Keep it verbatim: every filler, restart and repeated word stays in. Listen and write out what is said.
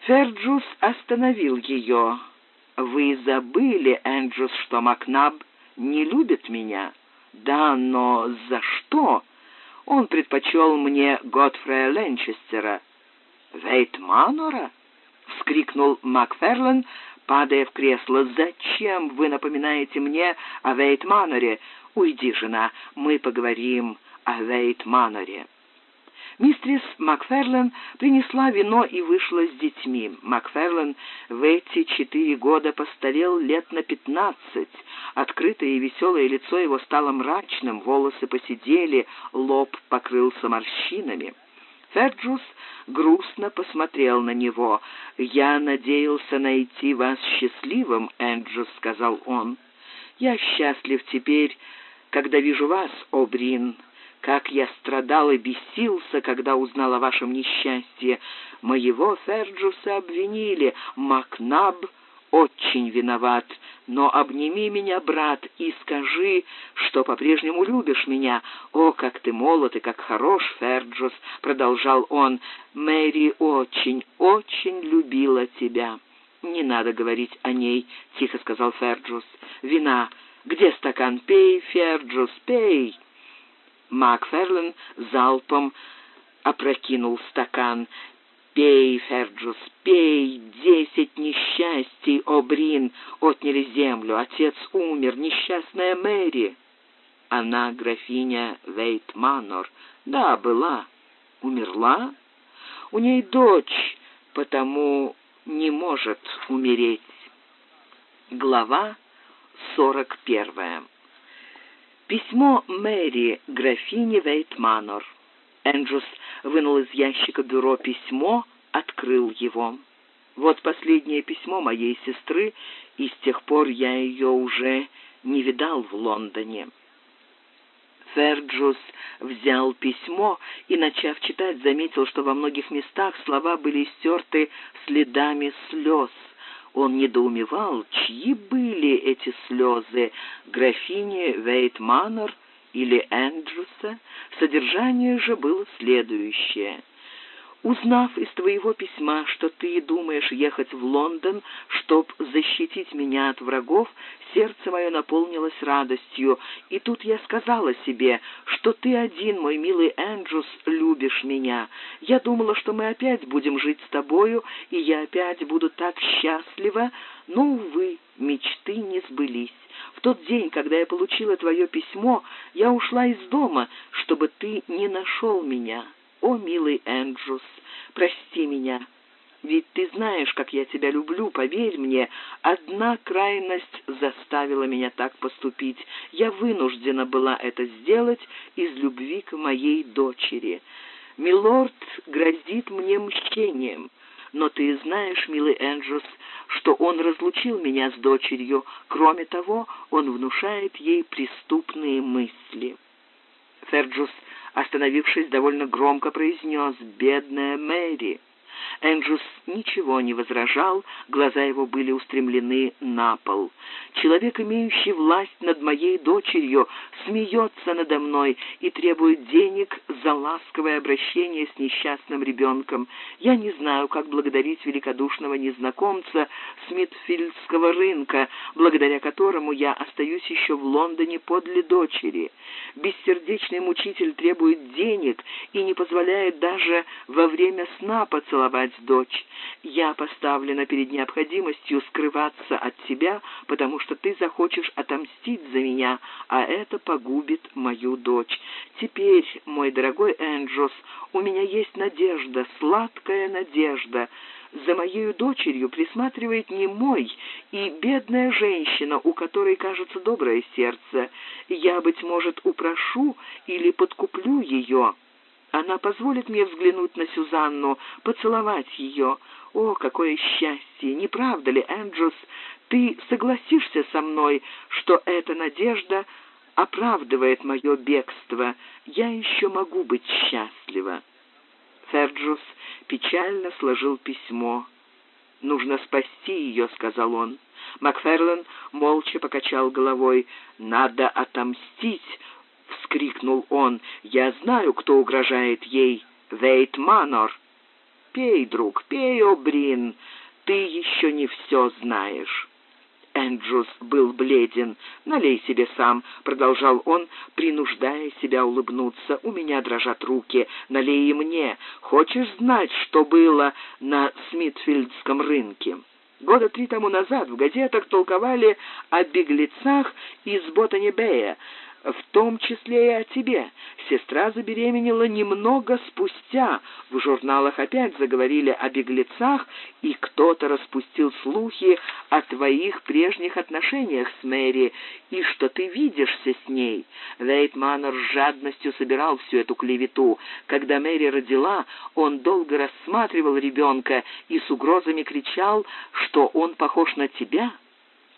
Ферджус остановил ее. «Вы забыли, Энджус, что Макнаб не любит меня?» «Да, но за что?» «Он предпочел мне Готфрея Ленчестера». «Вейтманора?» — вскрикнул Макферлен, падая в кресло. «Зачем вы напоминаете мне о Вейтманоре? Уйди, жена, мы поговорим о Вейтманоре». Мистрис Макферлен принесла вино и вышла с детьми. Макферлен в эти четыре года постарел лет на пятнадцать. Открытое и веселое лицо его стало мрачным, волосы поседели, лоб покрылся морщинами. Ферджус грустно посмотрел на него. «Я надеялся найти вас счастливым, Энджус», — сказал он. «Я счастлив теперь, когда вижу вас, О Брин. Как я страдал и бесился, когда узнал о вашем несчастье. Моего Ферджуса обвинили. Макнаб очень виноват. Но обними меня, брат, и скажи, что по-прежнему любишь меня. О, как ты молод и как хорош, Ферджус», — продолжал он. «Мэри очень, очень любила тебя». «Не надо говорить о ней», — тихо сказал Ферджус. «Вина. Где стакан? Пей, Ферджус, пей». Макферлен залпом опрокинул стакан. «Пей, Ферджус, пей! Десять несчастий, О Брин, отняли землю, отец умер, несчастная Мэри». «Она графиня Вейтманор». «Да, была. Умерла? У ней дочь, потому не может умереть». Глава сорок первая. Письмо Мэри, графине Вейтманор. Энджус вынул из ящика бюро письмо, открыл его. «Вот последнее письмо моей сестры, и с тех пор я ее уже не видал в Лондоне». Ферджус взял письмо и, начав читать, заметил, что во многих местах слова были стерты следами слез. Он недоумевал, чьи были эти слезы, графини Вейтманор или Энджуса. Содержание же было следующее. «Узнав из твоего письма, что ты думаешь ехать в Лондон, чтоб защитить меня от врагов, сердце мое наполнилось радостью, и тут я сказала себе, что ты один, мой милый Энджус, любишь меня. Я думала, что мы опять будем жить с тобою, и я опять буду так счастлива, но, увы, мечты не сбылись. В тот день, когда я получила твое письмо, я ушла из дома, чтобы ты не нашел меня. О, милый Энджус, прости меня, ведь ты знаешь, как я тебя люблю, поверь мне, одна крайность заставила меня так поступить. Я вынуждена была это сделать из любви к моей дочери. Милорд грозит мне мщением, но ты знаешь, милый Энджус, что он разлучил меня с дочерью. Кроме того, он внушает ей преступные мысли». Ферджус, остановившись, довольно громко произнес: «Бедная Мэри». Энджус ничего не возражал, глаза его были устремлены на пол. «Человек, имеющий власть над моей дочерью, смеется надо мной и требует денег за ласковое обращение с несчастным ребенком. Я не знаю, как благодарить великодушного незнакомца Смитфилдского рынка, благодаря которому я остаюсь еще в Лондоне подле дочери. Бессердечный мучитель требует денег и не позволяет даже во время сна поцеловать дочь. Я поставлена перед необходимостью скрываться от тебя, потому что ты захочешь отомстить за меня, а это погубит мою дочь. Теперь, мой дорогой Энджус, у меня есть надежда, сладкая надежда. За моею дочерью присматривает немой и бедная женщина, у которой, кажется, доброе сердце. Я, быть может, упрошу или подкуплю ее. Она позволит мне взглянуть на Сюзанну, поцеловать ее. О, какое счастье! Не правда ли, Энджус, ты согласишься со мной, что эта надежда оправдывает мое бегство? Я еще могу быть счастлива». Ферджус печально сложил письмо. «Нужно спасти ее», — сказал он. Макферлен молча покачал головой. «Надо отомстить», — вскрикнул он. «Я знаю, кто угрожает ей. Вейтманор». Пей, друг, пей, О'Брин, ты еще не все знаешь». Эндрюс был бледен. «Налей себе сам», — продолжал он, принуждая себя улыбнуться. «У меня дрожат руки. Налей и мне. Хочешь знать, что было на Смитфилдском рынке?» Года три тому назад в газетах толковали о беглецах из Ботани-Бэя, в том числе и о тебе. Сестра забеременела немного спустя. В журналах опять заговорили о беглецах, и кто-то распустил слухи о твоих прежних отношениях с Мэри, и что ты видишься с ней. Вейт Маннер с жадностью собирал всю эту клевету. Когда Мэри родила, он долго рассматривал ребенка и с угрозами кричал, что он похож на тебя.